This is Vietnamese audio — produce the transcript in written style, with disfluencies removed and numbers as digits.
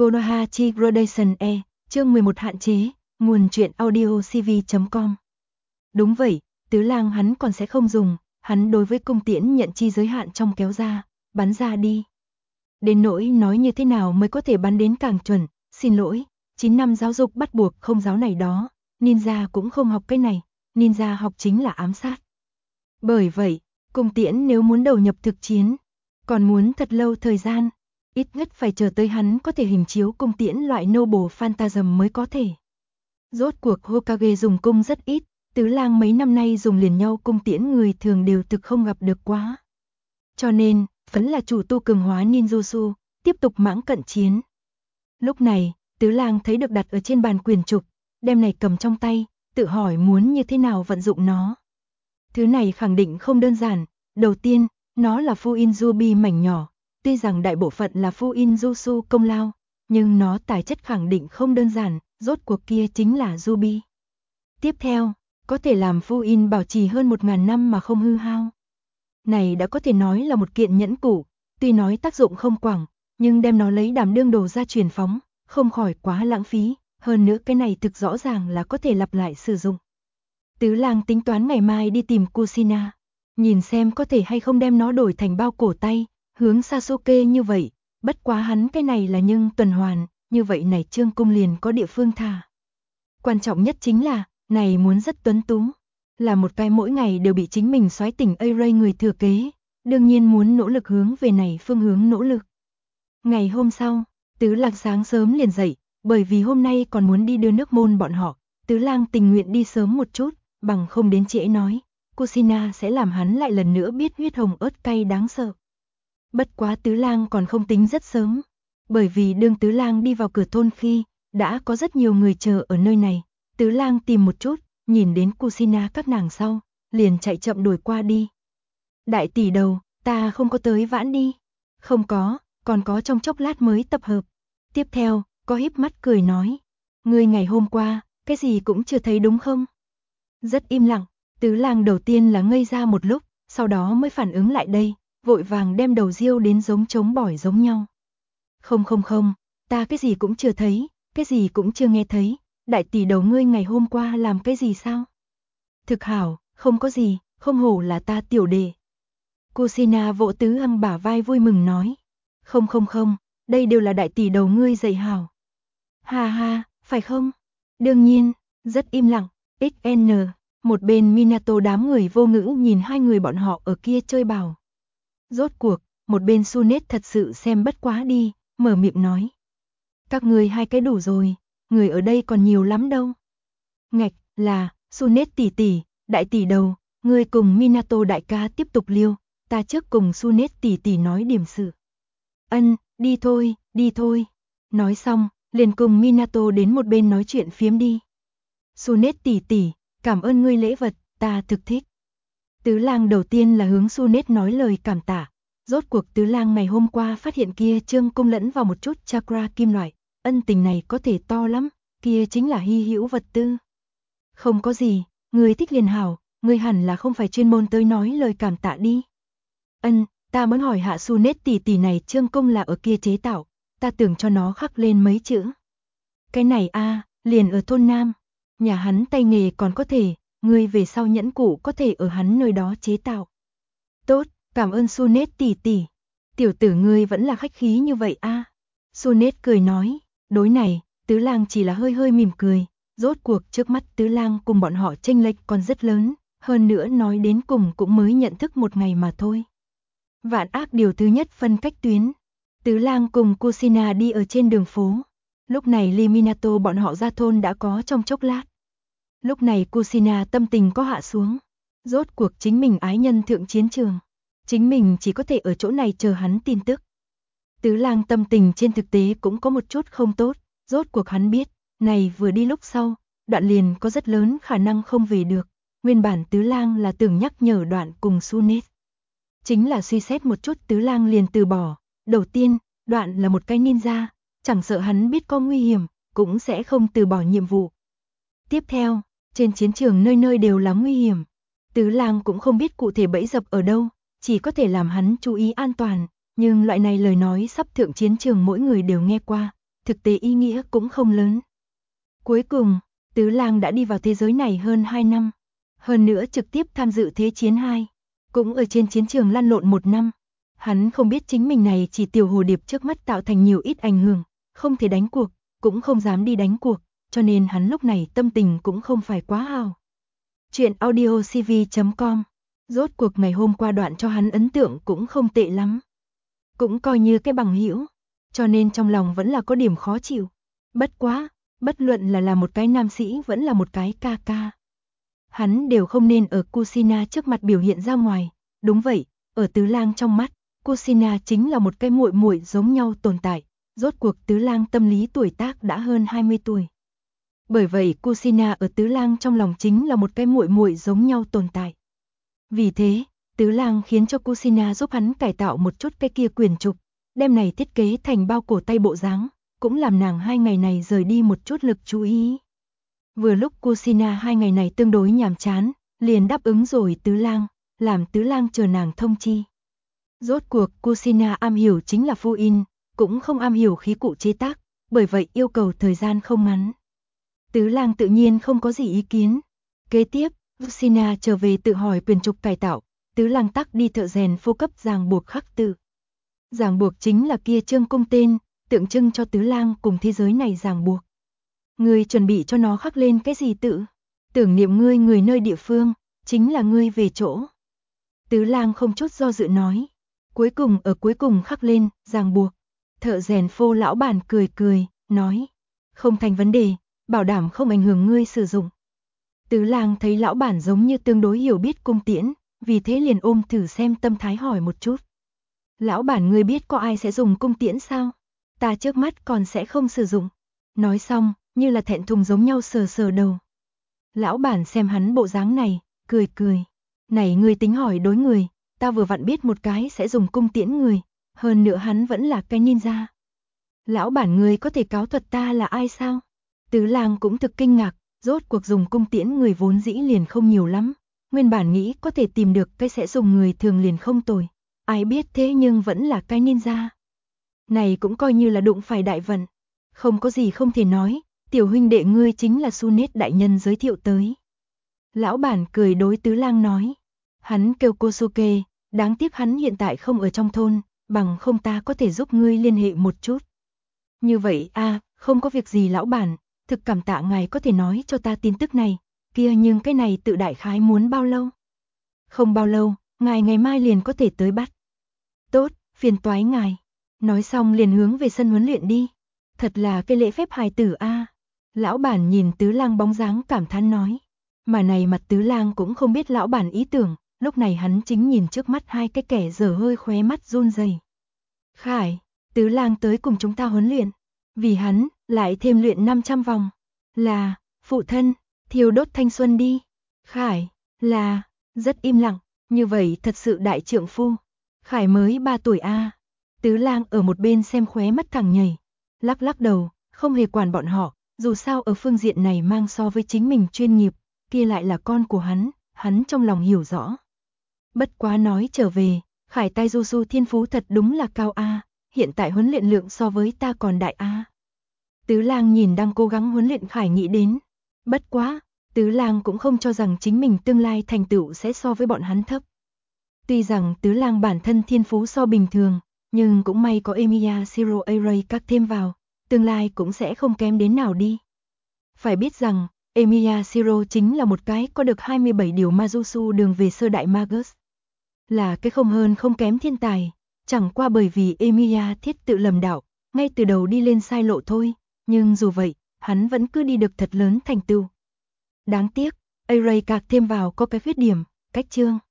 Konoha Gradation E, chương 11 hạn chế, nguồn truyện audio cv.com. Đúng vậy, Tứ Lang hắn còn sẽ không dùng, hắn đối với cung tiễn nhận chi giới hạn trong kéo ra, bắn ra đi. Đến nỗi nói như thế nào mới có thể bắn đến càng chuẩn, xin lỗi, 9 năm giáo dục bắt buộc không giáo này đó, ninja cũng không học cái này, ninja học chính là ám sát. Bởi vậy, cung tiễn nếu muốn đầu nhập thực chiến, còn muốn thật lâu thời gian, ít nhất phải chờ tới hắn có thể hình chiếu cung tiễn loại Noble Phantasm mới có thể. Rốt cuộc Hokage dùng cung rất ít, Tứ Lang mấy năm nay dùng liền nhau cung tiễn người thường đều thực không gặp được quá. Cho nên, vẫn là chủ tu cường hóa ninjutsu, tiếp tục mãng cận chiến. Lúc này, Tứ Lang thấy được đặt ở trên bàn quyền trục, đem này cầm trong tay, tự hỏi muốn như thế nào vận dụng nó. Thứ này khẳng định không đơn giản, đầu tiên, nó là Fuin Ruby mảnh nhỏ, tuy rằng đại bộ phận là Fuin Jutsu công lao, nhưng nó tài chất khẳng định không đơn giản, rốt cuộc kia chính là Ruby. Tiếp theo, có thể làm Fuin bảo trì hơn 1000 năm mà không hư hao. Này đã có thể nói là một kiện nhẫn cụ, tuy nói tác dụng không quảng, nhưng đem nó lấy đảm đương đồ ra truyền phóng, không khỏi quá lãng phí, hơn nữa cái này thực rõ ràng là có thể lặp lại sử dụng. Tứ Lang tính toán ngày mai đi tìm Kushina, nhìn xem có thể hay không đem nó đổi thành bao cổ tay, hướng Sasuke như vậy, bất quá hắn cái này là nhưng tuần hoàn, như vậy này Trương cung liền có địa phương thả. Quan trọng nhất chính là, này muốn rất tuấn tú, là một cái mỗi ngày đều bị chính mình soái tỉnh A-Ray người thừa kế, đương nhiên muốn nỗ lực hướng về này phương hướng nỗ lực. Ngày hôm sau, Tứ Lang sáng sớm liền dậy, bởi vì hôm nay còn muốn đi đưa nước môn bọn họ, Tứ Lang tình nguyện đi sớm một chút, bằng không đến trễ nói, Kushina sẽ làm hắn lại lần nữa biết huyết hồng ớt cay đáng sợ. Bất quá Tứ Lang còn không tính rất sớm, bởi vì đương Tứ Lang đi vào cửa thôn khi, đã có rất nhiều người chờ ở nơi này. Tứ Lang tìm một chút, nhìn đến Kushina các nàng sau, liền chạy chậm đuổi qua đi. Đại tỷ đầu, ta không có tới vãn đi. Không có, còn có trong chốc lát mới tập hợp. Tiếp theo, có híp mắt cười nói. Ngươi ngày hôm qua, cái gì cũng chưa thấy đúng không? Rất im lặng, Tứ Lang đầu tiên là ngây ra một lúc, sau đó mới phản ứng lại đây, vội vàng đem đầu riêu đến giống trống bỏi giống nhau. Không, ta cái gì cũng chưa thấy, cái gì cũng chưa nghe thấy, đại tỷ đầu ngươi ngày hôm qua làm cái gì sao? Thực hảo, không có gì, không hổ là ta tiểu đệ. Kushina vỗ Tứ Lang bả vai vui mừng nói. Không, đây đều là đại tỷ đầu ngươi dạy hảo. Ha, phải không? Đương nhiên, rất im lặng, XN, một bên Minato đám người vô ngữ nhìn hai người bọn họ ở kia chơi bảo. Rốt cuộc, một bên Sunet thật sự xem bất quá đi, mở miệng nói. Các người hai cái đủ rồi, người ở đây còn nhiều lắm đâu. Ngạch, là, Sunet tỷ tỷ, đại tỷ đầu, ngươi cùng Minato đại ca tiếp tục liêu, ta trước cùng Sunet tỷ tỷ nói điểm sự. Ân, đi thôi. Nói xong, liền cùng Minato đến một bên nói chuyện phiếm đi. Sunet tỷ tỷ, cảm ơn ngươi lễ vật, ta thực thích. Tứ Lang đầu tiên là hướng Sunet nói lời cảm tạ. Rốt cuộc Tứ Lang ngày hôm qua phát hiện kia Trương cung lẫn vào một chút chakra kim loại, ân tình này có thể to lắm, kia chính là hy hữu vật tư. Không có gì, người thích liền hảo, người hẳn là không phải chuyên môn tới nói lời cảm tạ đi. Ân, ta muốn hỏi hạ Sunet tỷ tỷ này Trương cung là ở kia chế tạo, ta tưởng cho nó khắc lên mấy chữ. Cái này liền ở thôn Nam, nhà hắn tay nghề còn có thể, người về sau nhẫn cụ có thể ở hắn nơi đó chế tạo. Tốt, cảm ơn Sunet tỷ tỷ. Tiểu tử ngươi vẫn là khách khí như vậy Sunet cười nói, đối này, Tứ Lang chỉ là hơi mỉm cười, rốt cuộc trước mắt Tứ Lang cùng bọn họ chênh lệch còn rất lớn, hơn nữa nói đến cùng cũng mới nhận thức một ngày mà thôi. Vạn ác điều thứ nhất phân cách tuyến. Tứ Lang cùng Kushina đi ở trên đường phố. Lúc này ly Minato bọn họ ra thôn đã có trong chốc lát. Lúc này Kushina tâm tình có hạ xuống. Rốt cuộc chính mình ái nhân thượng chiến trường. Chính mình chỉ có thể ở chỗ này chờ hắn tin tức. Tứ Lang tâm tình trên thực tế cũng có một chút không tốt. Rốt cuộc hắn biết, này vừa đi lúc sau, Đoạn liền có rất lớn khả năng không về được. Nguyên bản Tứ Lang là tưởng nhắc nhở Đoạn cùng Sunet. Chính là suy xét một chút Tứ Lang liền từ bỏ. Đầu tiên, Đoạn là một cái ninja, chẳng sợ hắn biết có nguy hiểm, cũng sẽ không từ bỏ nhiệm vụ. Tiếp theo, trên chiến trường nơi nơi đều là nguy hiểm. Tứ Lang cũng không biết cụ thể bẫy dập ở đâu, chỉ có thể làm hắn chú ý an toàn, nhưng loại này lời nói sắp thượng chiến trường mỗi người đều nghe qua, thực tế ý nghĩa cũng không lớn. Cuối cùng, Tứ Lang đã đi vào thế giới này hơn 2 năm, hơn nữa trực tiếp tham dự Thế chiến 2, cũng ở trên chiến trường lăn lộn 1 năm. Hắn không biết chính mình này chỉ tiểu hồ điệp trước mắt tạo thành nhiều ít ảnh hưởng, không thể đánh cuộc, cũng không dám đi đánh cuộc, cho nên hắn lúc này tâm tình cũng không phải quá hào. Chuyện audiocv.com. Rốt cuộc ngày hôm qua đoạn cho hắn ấn tượng cũng không tệ lắm. Cũng coi như cái bằng hữu, cho nên trong lòng vẫn là có điểm khó chịu. Bất quá, bất luận là một cái nam sĩ vẫn là một cái ca ca. Hắn đều không nên ở Kusina trước mặt biểu hiện ra ngoài. Đúng vậy, ở Tứ Lang trong mắt, Kusina chính là một cái muội muội giống nhau tồn tại. Rốt cuộc Tứ Lang tâm lý tuổi tác đã hơn 20 tuổi. Bởi vậy Kusina ở Tứ Lang trong lòng chính là một cái muội muội giống nhau tồn tại. Vì thế, Tứ Lang khiến cho Kusina giúp hắn cải tạo một chút cái kia quyển trục, đem này thiết kế thành bao cổ tay bộ dáng, cũng làm nàng 2 ngày này rời đi một chút lực chú ý. Vừa lúc Kusina 2 ngày này tương đối nhàm chán, liền đáp ứng rồi Tứ Lang, làm Tứ Lang chờ nàng thông chi. Rốt cuộc Kusina am hiểu chính là phô in, cũng không am hiểu khí cụ chế tác, bởi vậy yêu cầu thời gian không ngắn. Tứ Lang tự nhiên không có gì ý kiến. Kế tiếp, Kusina trở về tự hỏi quyền trục cải tạo, Tứ Lang tắc đi thợ rèn phô cấp ràng buộc khắc tự. Ràng buộc chính là kia chương cung tên, tượng trưng cho Tứ Lang cùng thế giới này ràng buộc. Ngươi chuẩn bị cho nó khắc lên cái gì tự? Tưởng niệm ngươi người nơi địa phương, chính là ngươi về chỗ. Tứ Lang không chút do dự nói. Cuối cùng khắc lên, ràng buộc. Thợ rèn phô lão bản cười cười, nói. Không thành vấn đề, bảo đảm không ảnh hưởng ngươi sử dụng. Tứ Lang thấy lão bản giống như tương đối hiểu biết cung tiễn, vì thế liền ôm thử xem tâm thái hỏi một chút. Lão bản ngươi biết có ai sẽ dùng cung tiễn sao? Ta trước mắt còn sẽ không sử dụng. Nói xong, như là thẹn thùng giống nhau sờ sờ đầu. Lão bản xem hắn bộ dáng này, cười cười. Này ngươi tính hỏi đối người, ta vừa vặn biết một cái sẽ dùng cung tiễn người, hơn nữa hắn vẫn là cái ninja. Lão bản ngươi có thể cáo thuật ta là ai sao? Tứ Lang cũng thực kinh ngạc, rốt cuộc dùng cung tiễn người vốn dĩ liền không nhiều lắm. Nguyên bản nghĩ có thể tìm được cái sẽ dùng người thường liền không tồi. Ai biết thế nhưng vẫn là cái ninja. Này cũng coi như là đụng phải đại vận. Không có gì không thể nói, tiểu huynh đệ ngươi chính là Sunet đại nhân giới thiệu tới. Lão bản cười đối Tứ Lang nói. Hắn kêu Kosuke, đáng tiếc hắn hiện tại không ở trong thôn, bằng không ta có thể giúp ngươi liên hệ một chút. Như vậy không có việc gì lão bản, thực cảm tạ ngài có thể nói cho ta tin tức này, kia nhưng cái này tự đại khái muốn bao lâu? Không bao lâu, ngài ngày mai liền có thể tới bắt. Tốt, phiền toái ngài. Nói xong liền hướng về sân huấn luyện đi. Thật là cái lễ phép hài tử a. Lão bản nhìn Tứ Lang bóng dáng cảm thán nói. Mà này mặt Tứ Lang cũng không biết lão bản ý tưởng, lúc này hắn chính nhìn trước mắt hai cái kẻ dở hơi khóe mắt run rẩy. Khải, Tứ Lang tới cùng chúng ta huấn luyện. Vì hắn, lại thêm luyện 500 vòng. Là, phụ thân, thiêu đốt thanh xuân đi. Khải, là, rất im lặng, như vậy thật sự đại trượng phu. Khải mới 3 tuổi a. Tứ Lang ở một bên xem khóe mắt thẳng nhảy, lắc lắc đầu, không hề quản bọn họ, dù sao ở phương diện này mang so với chính mình chuyên nghiệp, kia lại là con của hắn trong lòng hiểu rõ. Bất quá nói trở về, Khải Taijutsu thiên phú thật đúng là cao a, hiện tại huấn luyện lượng so với ta còn đại a. Tứ Lang nhìn đang cố gắng huấn luyện Khải nghĩ đến. Bất quá, Tứ Lang cũng không cho rằng chính mình tương lai thành tựu sẽ so với bọn hắn thấp. Tuy rằng Tứ Lang bản thân thiên phú so bình thường, nhưng cũng may có Emiya Shiro Array các thêm vào, tương lai cũng sẽ không kém đến nào đi. Phải biết rằng, Emiya Shiro chính là một cái có được 27 điều Majutsu đường về sơ đại Magus. Là cái không hơn không kém thiên tài, chẳng qua bởi vì Emiya thiết tự lầm đạo, ngay từ đầu đi lên sai lộ thôi, nhưng dù vậy, hắn vẫn cứ đi được thật lớn thành tựu. Đáng tiếc, Array các thêm vào có cái khuyết điểm, cách chương.